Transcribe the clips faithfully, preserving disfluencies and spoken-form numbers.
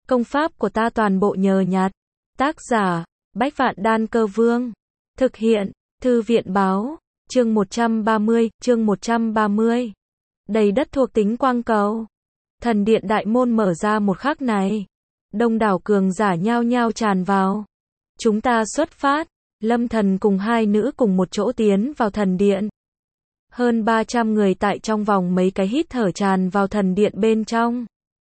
Công pháp của ta toàn bộ nhờ nhặt. Tác giả, Bách Vạn Đan Cơ Vương. Thực hiện, Thư viện Báo. Chương một trăm ba mươi, chương một trăm ba mươi. Đầy đất thuộc tính quang cầu. Thần điện đại môn mở ra một khắc này. Đông đảo cường giả nhao nhao tràn vào. Chúng ta xuất phát. Lâm Thần cùng hai nữ cùng một chỗ tiến vào thần điện. Hơn ba trăm người tại trong vòng mấy cái hít thở tràn vào thần điện bên trong.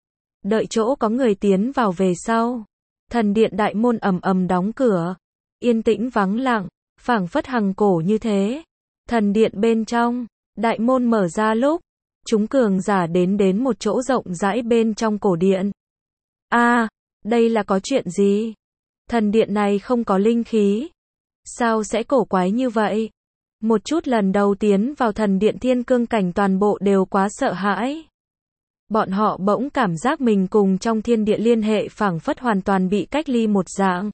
Đợi chỗ có người tiến vào về sau. Thần điện đại môn ầm ầm đóng cửa. Yên tĩnh vắng lặng, phảng phất hằng cổ như thế. Thần điện bên trong, đại môn mở ra lúc, chúng cường giả đến đến một chỗ rộng rãi bên trong cổ điện. A, à, đây là có chuyện gì? Thần điện này không có linh khí. Sao sẽ cổ quái như vậy? Một chút lần đầu tiến vào thần điện thiên cương cảnh toàn bộ đều quá sợ hãi. Bọn họ bỗng cảm giác mình cùng trong thiên địa liên hệ phảng phất hoàn toàn bị cách ly một dạng.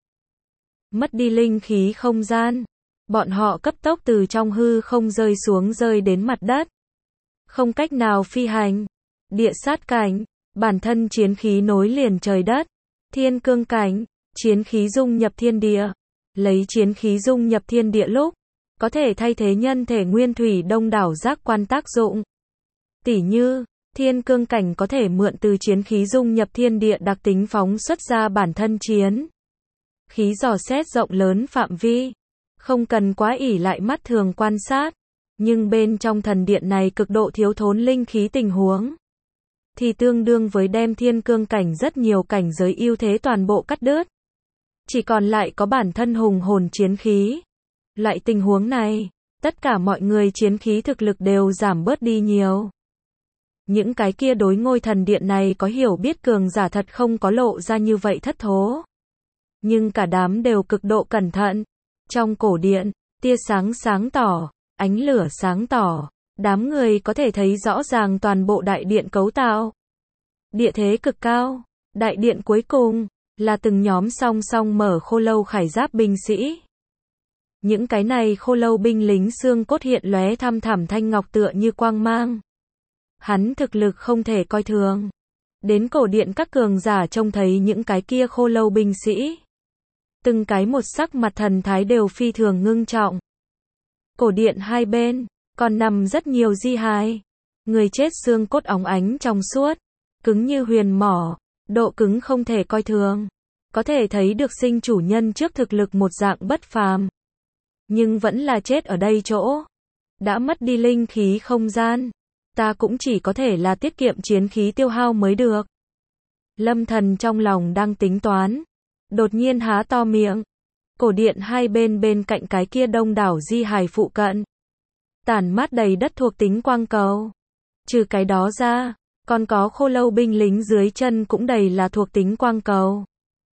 Mất đi linh khí không gian. Bọn họ cấp tốc từ trong hư không rơi xuống rơi đến mặt đất. Không cách nào phi hành. Địa sát cảnh, bản thân chiến khí nối liền trời đất. Thiên cương cảnh, chiến khí dung nhập thiên địa. Lấy chiến khí dung nhập thiên địa lúc, có thể thay thế nhân thể nguyên thủy đông đảo giác quan tác dụng. Tỉ như, thiên cương cảnh có thể mượn từ chiến khí dung nhập thiên địa đặc tính phóng xuất ra bản thân chiến khí dò xét rộng lớn phạm vi. Không cần quá ỷ lại mắt thường quan sát. Nhưng bên trong thần điện này cực độ thiếu thốn linh khí tình huống. Thì tương đương với đem thiên cương cảnh rất nhiều cảnh giới ưu thế toàn bộ cắt đứt. Chỉ còn lại có bản thân hùng hồn chiến khí. Loại tình huống này, tất cả mọi người chiến khí thực lực đều giảm bớt đi nhiều. Những cái kia đối ngôi thần điện này có hiểu biết cường giả thật không có lộ ra như vậy thất thố. Nhưng cả đám đều cực độ cẩn thận. Trong cổ điện, tia sáng sáng tỏ, ánh lửa sáng tỏ, đám người có thể thấy rõ ràng toàn bộ đại điện cấu tạo. Địa thế cực cao, đại điện cuối cùng, là từng nhóm song song mở khô lâu khải giáp binh sĩ. Những cái này khô lâu binh lính xương cốt hiện lóe thăm thẳm thanh ngọc tựa như quang mang. Hắn thực lực không thể coi thường. Đến cổ điện các cường giả trông thấy những cái kia khô lâu binh sĩ. Từng cái một sắc mặt thần thái đều phi thường ngưng trọng. Cổ điện hai bên, còn nằm rất nhiều di hài. Người chết xương cốt óng ánh trong suốt, cứng như huyền mỏ, độ cứng không thể coi thường. Có thể thấy được sinh chủ nhân trước thực lực một dạng bất phàm. Nhưng vẫn là chết ở đây chỗ. Đã mất đi linh khí không gian. Ta cũng chỉ có thể là tiết kiệm chiến khí tiêu hao mới được. Lâm Thần trong lòng đang tính toán. Đột nhiên há to miệng. Cổ điện hai bên bên cạnh cái kia đông đảo di hài phụ cận. Tản mát đầy đất thuộc tính quang cầu. Trừ cái đó ra, còn có khô lâu binh lính dưới chân cũng đầy là thuộc tính quang cầu.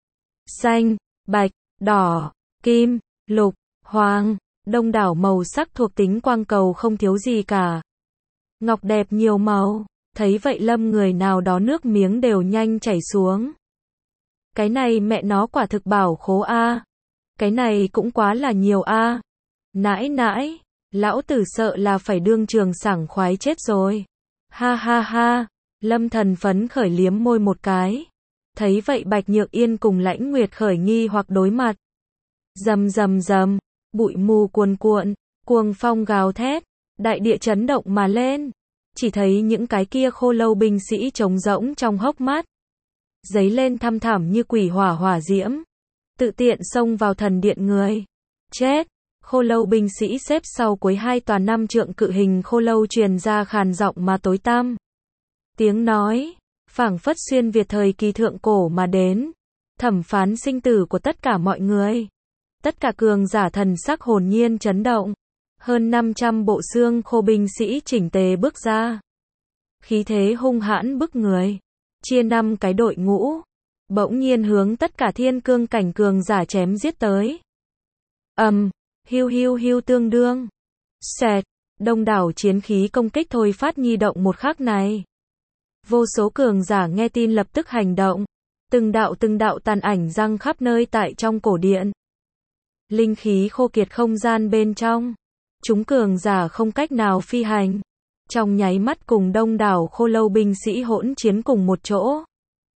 Xanh, bạch, đỏ, kim, lục, hoàng, đông đảo màu sắc thuộc tính quang cầu không thiếu gì cả. Ngọc đẹp nhiều màu, thấy vậy Lâm người nào đó nước miếng đều nhanh chảy xuống. Cái này mẹ nó quả thực bảo khố a. Cái này cũng quá là nhiều a. Nãi nãi, lão tử sợ là phải đương trường sảng khoái chết rồi. Ha ha ha, Lâm Thần phấn khởi liếm môi một cái. Thấy vậy Bạch Nhược Yên cùng Lãnh Nguyệt khởi nghi hoặc đối mặt. Rầm rầm rầm, bụi mù cuồn cuộn, cuồng phong gào thét, đại địa chấn động mà lên. Chỉ thấy những cái kia khô lâu binh sĩ trống rỗng trong hốc mắt. Giấy lên thăm thẳm như quỷ hỏa hỏa diễm. Tự tiện xông vào thần điện người. Chết! Khô lâu binh sĩ xếp sau cuối hai tòa năm trượng cự hình khô lâu truyền ra khàn giọng mà tối tăm. Tiếng nói, phảng phất xuyên Việt thời kỳ thượng cổ mà đến. Thẩm phán sinh tử của tất cả mọi người. Tất cả cường giả thần sắc hồn nhiên chấn động. Hơn năm trăm bộ xương khô binh sĩ chỉnh tề bước ra. Khí thế hung hãn bức người. Chia năm cái đội ngũ. Bỗng nhiên hướng tất cả thiên cương cảnh cường giả chém giết tới. Ầm, um, hiu hiu hiu tương đương. Xẹt, đông đảo chiến khí công kích thôi phát nhi động một khắc này. Vô số cường giả nghe tin lập tức hành động. Từng đạo từng đạo tàn ảnh răng khắp nơi tại trong cổ điện. Linh khí khô kiệt không gian bên trong. Chúng cường giả không cách nào phi hành. Trong nháy mắt cùng đông đảo khô lâu binh sĩ hỗn chiến cùng một chỗ.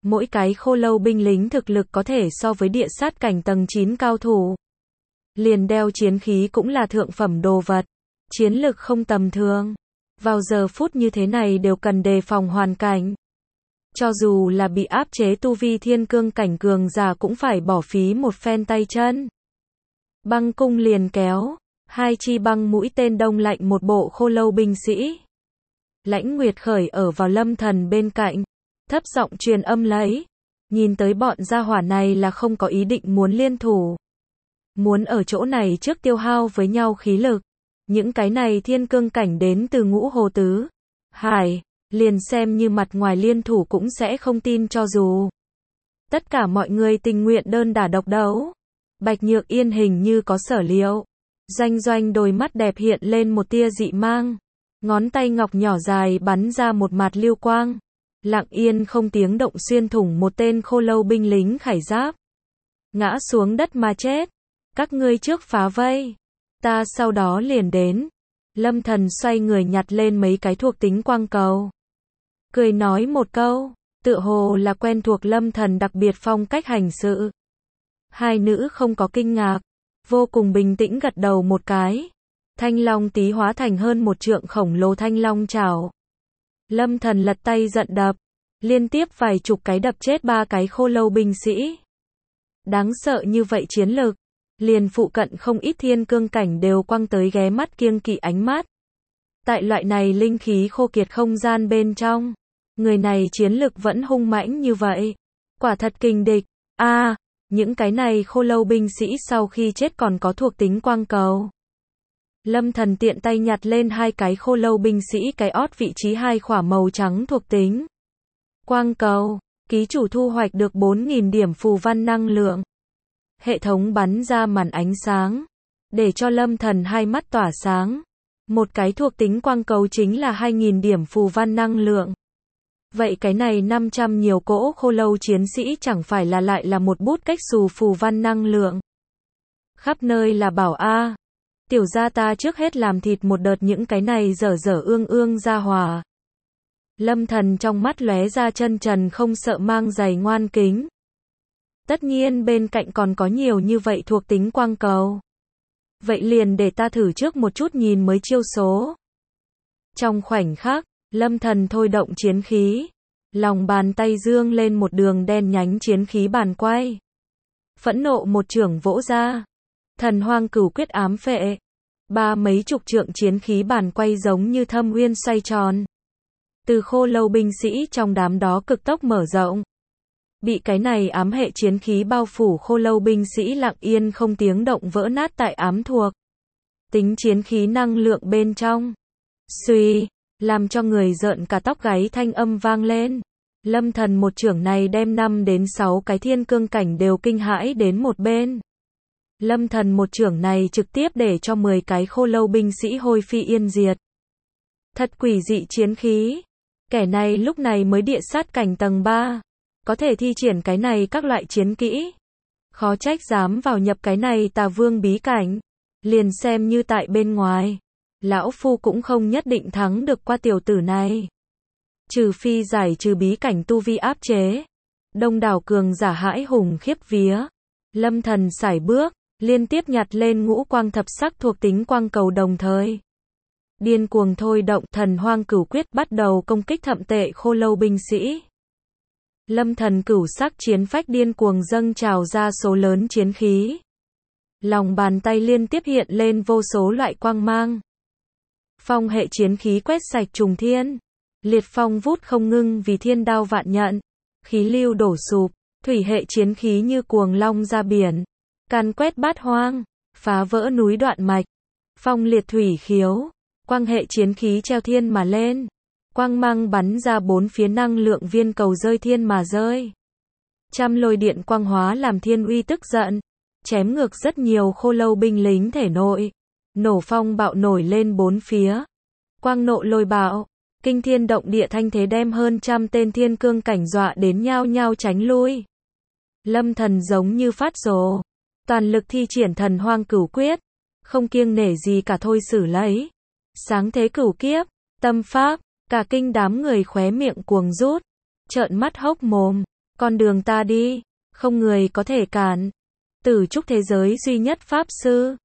Mỗi cái khô lâu binh lính thực lực có thể so với địa sát cảnh tầng chín cao thủ. Liền đeo chiến khí cũng là thượng phẩm đồ vật. Chiến lực không tầm thường. Vào giờ phút như thế này đều cần đề phòng hoàn cảnh. Cho dù là bị áp chế tu vi thiên cương cảnh cường giả cũng phải bỏ phí một phen tay chân. Băng cung liền kéo. Hai chi băng mũi tên đông lạnh một bộ khô lâu binh sĩ. Lãnh Nguyệt Khởi ở vào Lâm Thần bên cạnh. Thấp giọng truyền âm lấy. Nhìn tới bọn gia hỏa này là không có ý định muốn liên thủ. Muốn ở chỗ này trước tiêu hao với nhau khí lực. Những cái này thiên cương cảnh đến từ Ngũ Hồ Tứ Hải, liền xem như mặt ngoài liên thủ cũng sẽ không tin cho dù. Tất cả mọi người tình nguyện đơn đả độc đấu. Bạch Nhược Yên hình như có sở liệu. Doanh Doanh đôi mắt đẹp hiện lên một tia dị mang. Ngón tay ngọc nhỏ dài bắn ra một mạt lưu quang. Lặng yên không tiếng động xuyên thủng một tên khô lâu binh lính khải giáp. Ngã xuống đất mà chết. Các ngươi trước phá vây. Ta sau đó liền đến. Lâm Thần xoay người nhặt lên mấy cái thuộc tính quang cầu. Cười nói một câu. Tựa hồ là quen thuộc Lâm Thần đặc biệt phong cách hành sự. Hai nữ không có kinh ngạc. Vô cùng bình tĩnh gật đầu một cái. Thanh long tí hóa thành hơn một trượng khổng lồ thanh long chảo. Lâm Thần lật tay giận đập. Liên tiếp vài chục cái đập chết ba cái khô lâu binh sĩ. Đáng sợ như vậy chiến lực. Liền phụ cận không ít thiên cương cảnh đều quăng tới ghé mắt kiêng kỵ ánh mắt. Tại loại này linh khí khô kiệt không gian bên trong. Người này chiến lực vẫn hung mãnh như vậy. Quả thật kình địch. A, à, những cái này khô lâu binh sĩ sau khi chết còn có thuộc tính quang cầu. Lâm Thần tiện tay nhặt lên hai cái khô lâu binh sĩ cái ót vị trí hai khỏa màu trắng thuộc tính quang cầu. Ký chủ thu hoạch được bốn nghìn điểm phù văn năng lượng. Hệ thống bắn ra màn ánh sáng. Để cho Lâm Thần hai mắt tỏa sáng. Một cái thuộc tính quang cầu chính là hai nghìn điểm phù văn năng lượng. Vậy cái này năm trăm nhiều cỗ khô lâu chiến sĩ chẳng phải là lại là một bút cách xù phù văn năng lượng. Khắp nơi là bảo a. Tiểu gia ta trước hết làm thịt một đợt những cái này dở dở ương ương ra hòa. Lâm Thần trong mắt lóe ra chân trần không sợ mang giày ngoan kính. Tất nhiên bên cạnh còn có nhiều như vậy thuộc tính quang cầu. Vậy liền để ta thử trước một chút nhìn mới chiêu số. Trong khoảnh khắc, Lâm Thần thôi động chiến khí. Lòng bàn tay dương lên một đường đen nhánh chiến khí bàn quay. Phẫn nộ một chưởng vỗ ra. Thần hoang cửu quyết ám phệ. Ba mấy chục trượng chiến khí bàn quay giống như thâm uyên xoay tròn. Từ khô lâu binh sĩ trong đám đó cực tốc mở rộng. Bị cái này ám hệ chiến khí bao phủ khô lâu binh sĩ lặng yên không tiếng động vỡ nát tại ám thuộc. Tính chiến khí năng lượng bên trong. Xuy, làm cho người rợn cả tóc gáy thanh âm vang lên. Lâm Thần một chưởng này đem năm đến sáu cái thiên cương cảnh đều kinh hãi đến một bên. Lâm Thần một chưởng này trực tiếp để cho mười cái khô lâu binh sĩ hôi phi yên diệt. Thật quỷ dị chiến khí. Kẻ này lúc này mới địa sát cảnh tầng ba. Có thể thi triển cái này các loại chiến kỹ. Khó trách dám vào nhập cái này Tà Vương bí cảnh. Liền xem như tại bên ngoài. Lão Phu cũng không nhất định thắng được qua tiểu tử này. Trừ phi giải trừ bí cảnh tu vi áp chế. Đông đảo cường giả hãi hùng khiếp vía. Lâm Thần sải bước. Liên tiếp nhặt lên ngũ quang thập sắc thuộc tính quang cầu đồng thời. Điên cuồng thôi động thần hoang cửu quyết bắt đầu công kích thậm tệ khô lâu binh sĩ. Lâm Thần cửu sắc chiến phách điên cuồng dâng trào ra số lớn chiến khí. Lòng bàn tay liên tiếp hiện lên vô số loại quang mang. Phong hệ chiến khí quét sạch trùng thiên. Liệt phong vút không ngưng vì thiên đao vạn nhận. Khí lưu đổ sụp. Thủy hệ chiến khí như cuồng long ra biển. Càn quét bát hoang. Phá vỡ núi đoạn mạch. Phong liệt thủy khiếu. Quang hệ chiến khí treo thiên mà lên. Quang mang bắn ra bốn phía năng lượng viên cầu rơi thiên mà rơi. Trăm lôi điện quang hóa làm thiên uy tức giận. Chém ngược rất nhiều khô lâu binh lính thể nội. Nổ phong bạo nổi lên bốn phía. Quang nộ lôi bạo. Kinh thiên động địa thanh thế đem hơn trăm tên thiên cương cảnh dọa đến nhao nhao tránh lui. Lâm Thần giống như phát rồ. Toàn lực thi triển thần hoang cửu quyết. Không kiêng nể gì cả thôi xử lấy. Sáng thế cửu kiếp. Tâm pháp. Cả kinh đám người khóe miệng cuồng rút. Trợn mắt hốc mồm. Con đường ta đi, không người có thể cản. Tử trúc thế giới duy nhất Pháp Sư.